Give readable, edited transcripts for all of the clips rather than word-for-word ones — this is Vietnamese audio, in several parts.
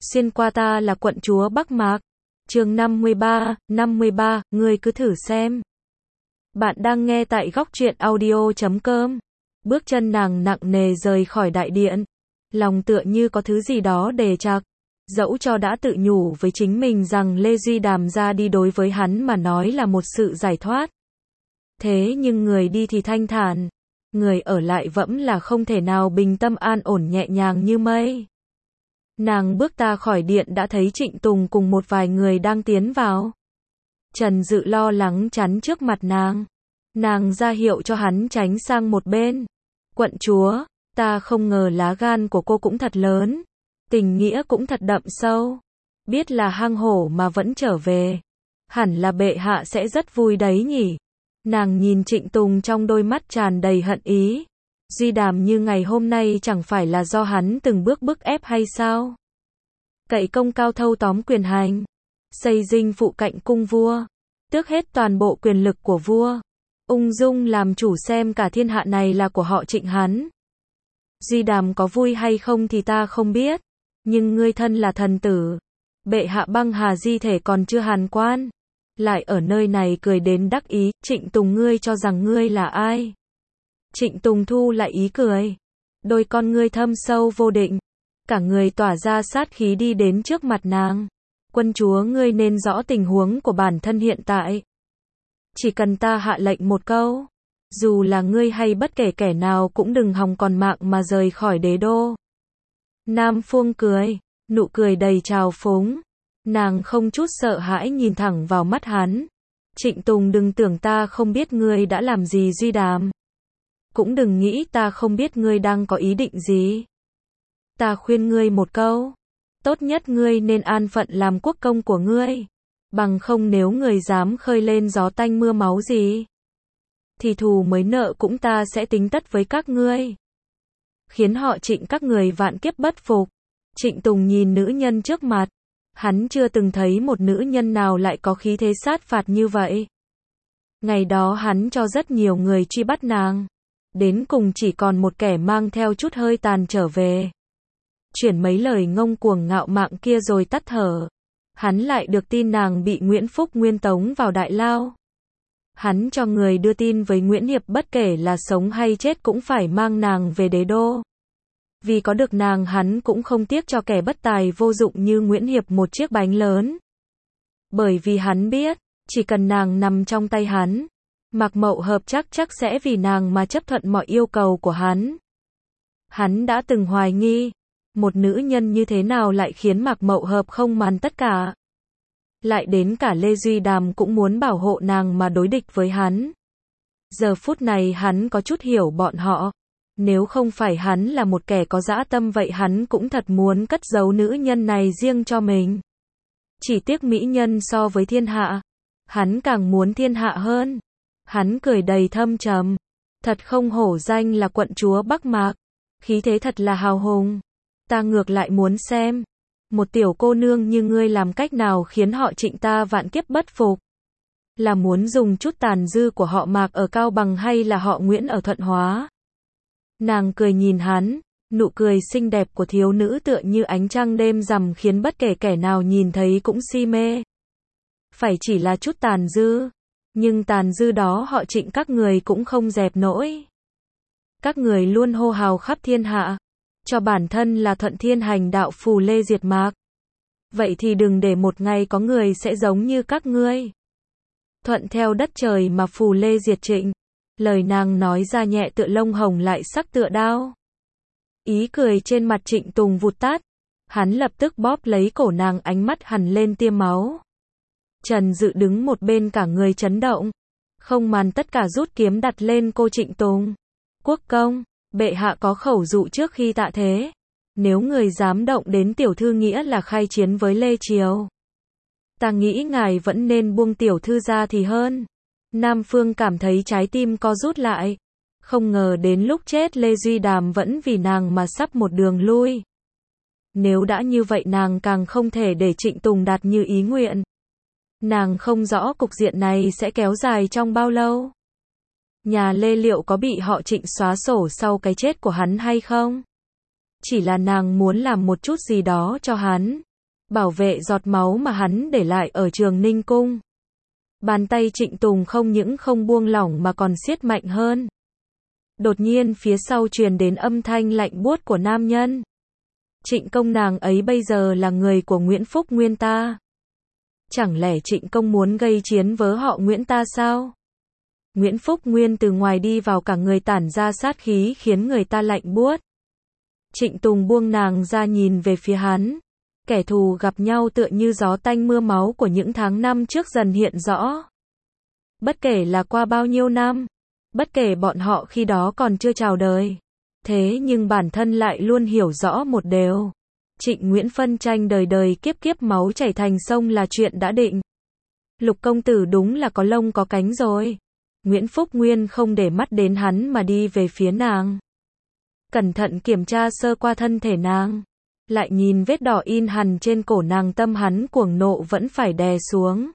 Xuyên qua ta là quận chúa Bắc Mạc. Chương 53, ngươi cứ thử xem. Bạn đang nghe tại góc truyện audio.com. Bước chân nàng nặng nề rời khỏi đại điện. Lòng tựa như có thứ gì đó đè chặt. Dẫu cho đã tự nhủ với chính mình rằng Lê Duy Đàm ra đi đối với hắn mà nói là một sự giải thoát. Thế nhưng người đi thì thanh thản. Người ở lại vẫn là không thể nào bình tâm an ổn nhẹ nhàng như mây. Nàng bước ra khỏi điện đã thấy Trịnh Tùng cùng một vài người đang tiến vào. Trần Dự lo lắng chắn trước mặt nàng. Nàng ra hiệu cho hắn tránh sang một bên. Quận chúa, ta không ngờ lá gan của cô cũng thật lớn. Tình nghĩa cũng thật đậm sâu. Biết là hang hổ mà vẫn trở về. Hẳn là bệ hạ sẽ rất vui đấy nhỉ. Nàng nhìn Trịnh Tùng trong đôi mắt tràn đầy hận ý. Duy Đàm như ngày hôm nay chẳng phải là do hắn từng bước bức ép hay sao? Cậy công cao thâu tóm quyền hành, xây dinh phụ cạnh cung vua, tước hết toàn bộ quyền lực của vua, ung dung làm chủ xem cả thiên hạ này là của họ Trịnh hắn. Duy Đàm có vui hay không thì ta không biết, nhưng ngươi thân là thần tử, bệ hạ băng hà di thể còn chưa hàn quan, lại ở nơi này cười đến đắc ý. Trịnh Tùng, ngươi cho rằng ngươi là ai? Trịnh Tùng thu lại ý cười, đôi con ngươi thâm sâu vô định, cả người tỏa ra sát khí đi đến trước mặt nàng. Quân chúa, ngươi nên rõ tình huống của bản thân hiện tại. Chỉ cần ta hạ lệnh một câu, dù là ngươi hay bất kể kẻ nào cũng đừng hòng còn mạng mà rời khỏi đế đô. Nam Phương cười, nụ cười đầy trào phúng. Nàng không chút sợ hãi nhìn thẳng vào mắt hắn. Trịnh Tùng, đừng tưởng ta không biết ngươi đã làm gì Duy Đàm. Cũng đừng nghĩ ta không biết ngươi đang có ý định gì. Ta khuyên ngươi một câu. Tốt nhất ngươi nên an phận làm quốc công của ngươi. Bằng không nếu người dám khơi lên gió tanh mưa máu gì, thì thù mới nợ cũng ta sẽ tính tất với các ngươi. Khiến họ Trịnh các người vạn kiếp bất phục. Trịnh Tùng nhìn nữ nhân trước mặt. Hắn chưa từng thấy một nữ nhân nào lại có khí thế sát phạt như vậy. Ngày đó hắn cho rất nhiều người truy bắt nàng. Đến cùng chỉ còn một kẻ mang theo chút hơi tàn trở về. Chuyển mấy lời ngông cuồng ngạo mạn kia rồi tắt thở. Hắn lại được tin nàng bị Nguyễn Phúc Nguyên tống vào đại lao. Hắn cho người đưa tin với Nguyễn Hiệp bất kể là sống hay chết cũng phải mang nàng về đế đô. Vì có được nàng hắn cũng không tiếc cho kẻ bất tài vô dụng như Nguyễn Hiệp một chiếc bánh lớn. Bởi vì hắn biết, chỉ cần nàng nằm trong tay hắn, Mạc Mậu Hợp chắc sẽ vì nàng mà chấp thuận mọi yêu cầu của hắn. Hắn đã từng hoài nghi, một nữ nhân như thế nào lại khiến Mạc Mậu Hợp không màng tất cả. Lại đến cả Lê Duy Đàm cũng muốn bảo hộ nàng mà đối địch với hắn. Giờ phút này hắn có chút hiểu bọn họ. Nếu không phải hắn là một kẻ có dã tâm vậy hắn cũng thật muốn cất giấu nữ nhân này riêng cho mình. Chỉ tiếc mỹ nhân so với thiên hạ, hắn càng muốn thiên hạ hơn. Hắn cười đầy thâm trầm. Thật không hổ danh là quận chúa Bắc Mạc. Khí thế thật là hào hùng. Ta ngược lại muốn xem. Một tiểu cô nương như ngươi làm cách nào khiến họ Trịnh ta vạn kiếp bất phục. Là muốn dùng chút tàn dư của họ Mạc ở Cao Bằng hay là họ Nguyễn ở Thuận Hóa? Nàng cười nhìn hắn. Nụ cười xinh đẹp của thiếu nữ tựa như ánh trăng đêm rằm khiến bất kể kẻ nào nhìn thấy cũng si mê. Phải chỉ là chút tàn dư. Nhưng tàn dư đó họ Trịnh các người cũng không dẹp nổi. Các người luôn hô hào khắp thiên hạ, cho bản thân là thuận thiên hành đạo phù lê diệt mạc. Vậy thì đừng để một ngày có người sẽ giống như các ngươi. Thuận theo đất trời mà phù lê diệt Trịnh. Lời nàng nói ra nhẹ tựa lông hồng lại sắc tựa đao. Ý cười trên mặt Trịnh Tùng vụt tắt. Hắn lập tức bóp lấy cổ nàng, ánh mắt hằn lên tia máu. Trần Dự đứng một bên cả người chấn động. Không màn tất cả rút kiếm đặt lên cô Trịnh Tùng. Quốc công, bệ hạ có khẩu dụ trước khi tạ thế. Nếu người dám động đến tiểu thư nghĩa là khai chiến với Lê Triều. Ta nghĩ ngài vẫn nên buông tiểu thư ra thì hơn. Nam Phương cảm thấy trái tim co rút lại. Không ngờ đến lúc chết Lê Duy Đàm vẫn vì nàng mà sắp một đường lui. Nếu đã như vậy nàng càng không thể để Trịnh Tùng đạt như ý nguyện. Nàng không rõ cục diện này sẽ kéo dài trong bao lâu. Nhà Lê liệu có bị họ Trịnh xóa sổ sau cái chết của hắn hay không? Chỉ là nàng muốn làm một chút gì đó cho hắn. bảo vệ giọt máu mà hắn để lại ở Trường Ninh Cung. Bàn tay Trịnh Tùng không những không buông lỏng mà còn siết mạnh hơn. Đột nhiên phía sau truyền đến âm thanh lạnh buốt của nam nhân. Trịnh Công nàng ấy bây giờ là người của Nguyễn Phúc Nguyên ta. Chẳng lẽ Trịnh Công muốn gây chiến với họ Nguyễn ta sao? Nguyễn Phúc Nguyên từ ngoài đi vào cả người tản ra sát khí khiến người ta lạnh buốt. Trịnh Tùng buông nàng ra nhìn về phía hắn. Kẻ thù gặp nhau tựa như gió tanh mưa máu của những tháng năm trước dần hiện rõ. Bất kể là qua bao nhiêu năm, bất kể bọn họ khi đó còn chưa chào đời. Thế nhưng bản thân lại luôn hiểu rõ một điều. Trịnh Nguyễn phân tranh đời đời kiếp kiếp máu chảy thành sông là chuyện đã định. Lục công tử đúng là có lông có cánh rồi. Nguyễn Phúc Nguyên không để mắt đến hắn mà đi về phía nàng. Cẩn thận kiểm tra sơ qua thân thể nàng. Lại nhìn vết đỏ in hằn trên cổ nàng, tâm hắn cuồng nộ vẫn phải đè xuống.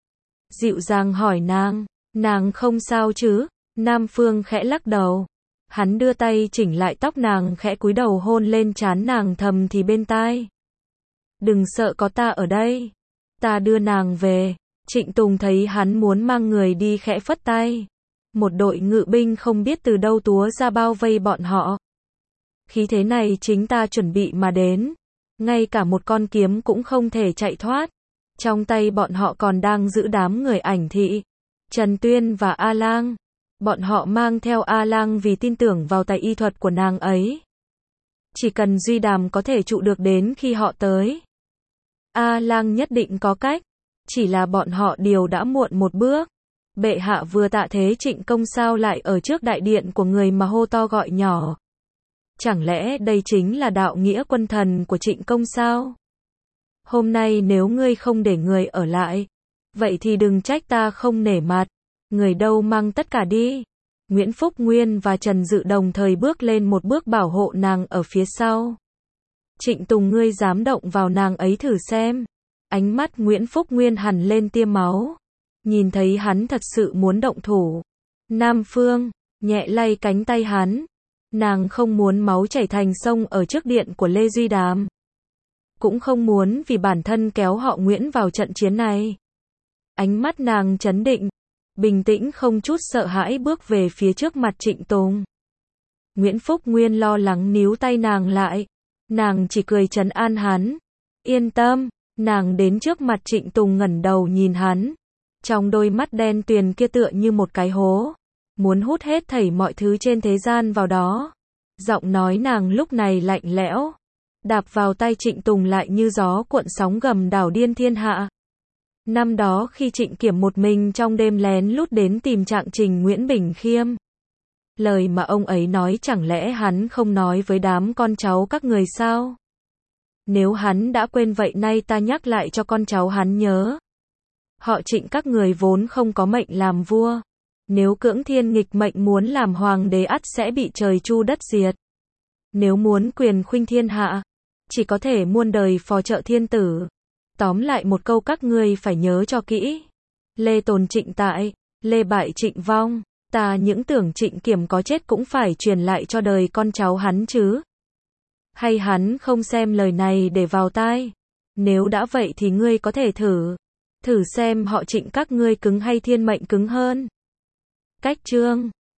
Dịu dàng hỏi nàng không sao chứ? Nam Phương khẽ lắc đầu. Hắn đưa tay chỉnh lại tóc nàng, khẽ cúi đầu hôn lên trán nàng, thầm thì bên tai. Đừng sợ, có ta ở đây. Ta đưa nàng về. Trịnh Tùng thấy hắn muốn mang người đi khẽ phất tay. Một đội ngự binh không biết từ đâu túa ra bao vây bọn họ. Khí thế này chính ta chuẩn bị mà đến. Ngay cả một con kiếm cũng không thể chạy thoát. Trong tay bọn họ còn đang giữ đám người Ảnh Thị, Trần Tuyên và A Lang. Bọn họ mang theo A Lang vì tin tưởng vào tài y thuật của nàng ấy. Chỉ cần Duy Đàm có thể trụ được đến khi họ tới, A Lang nhất định có cách. Chỉ là bọn họ điều đã muộn một bước. Bệ hạ vừa tạ thế Trịnh Công sao lại ở trước đại điện của người mà hô to gọi nhỏ? Chẳng lẽ đây chính là đạo nghĩa quân thần của Trịnh Công sao? Hôm nay nếu ngươi không để người ở lại, vậy thì đừng trách ta không nể mặt. Người đâu mang tất cả đi. Nguyễn Phúc Nguyên và Trần Dự đồng thời bước lên một bước bảo hộ nàng ở phía sau. Trịnh Tùng, ngươi dám động vào nàng ấy thử xem. Ánh mắt Nguyễn Phúc Nguyên hằn lên tia máu. Nhìn thấy hắn thật sự muốn động thủ. Nam Phương nhẹ lay cánh tay hắn. Nàng không muốn máu chảy thành sông ở trước điện của Lê Duy Đàm. Cũng không muốn vì bản thân kéo họ Nguyễn vào trận chiến này. Ánh mắt nàng trấn định, bình tĩnh không chút sợ hãi bước về phía trước mặt Trịnh Tùng. Nguyễn Phúc Nguyên lo lắng níu tay nàng lại. Nàng chỉ cười trấn an hắn. Yên tâm. Nàng đến trước mặt Trịnh Tùng ngẩng đầu nhìn hắn. Trong đôi mắt đen tuyền kia tựa như một cái hố. Muốn hút hết thảy mọi thứ trên thế gian vào đó. Giọng nói nàng lúc này lạnh lẽo. Đạp vào tay Trịnh Tùng lại như gió cuộn sóng gầm đảo điên thiên hạ. Năm đó khi Trịnh Kiểm một mình trong đêm lén lút đến tìm Trạng Trình Nguyễn Bình Khiêm. Lời mà ông ấy nói chẳng lẽ hắn không nói với đám con cháu các người sao? Nếu hắn đã quên vậy nay ta nhắc lại cho con cháu hắn nhớ. Họ Trịnh các người vốn không có mệnh làm vua. Nếu cưỡng thiên nghịch mệnh muốn làm hoàng đế ắt sẽ bị trời chu đất diệt. Nếu muốn quyền khuynh thiên hạ, chỉ có thể muôn đời phò trợ thiên tử. Tóm lại một câu các ngươi phải nhớ cho kỹ. Lê tồn Trịnh tại, Lê bại Trịnh vong. Ta những tưởng Trịnh Kiểm có chết cũng phải truyền lại cho đời con cháu hắn chứ. Hay hắn không xem lời này để vào tai? Nếu đã vậy thì ngươi có thể thử xem họ Trịnh các ngươi cứng hay thiên mệnh cứng hơn. Cách chương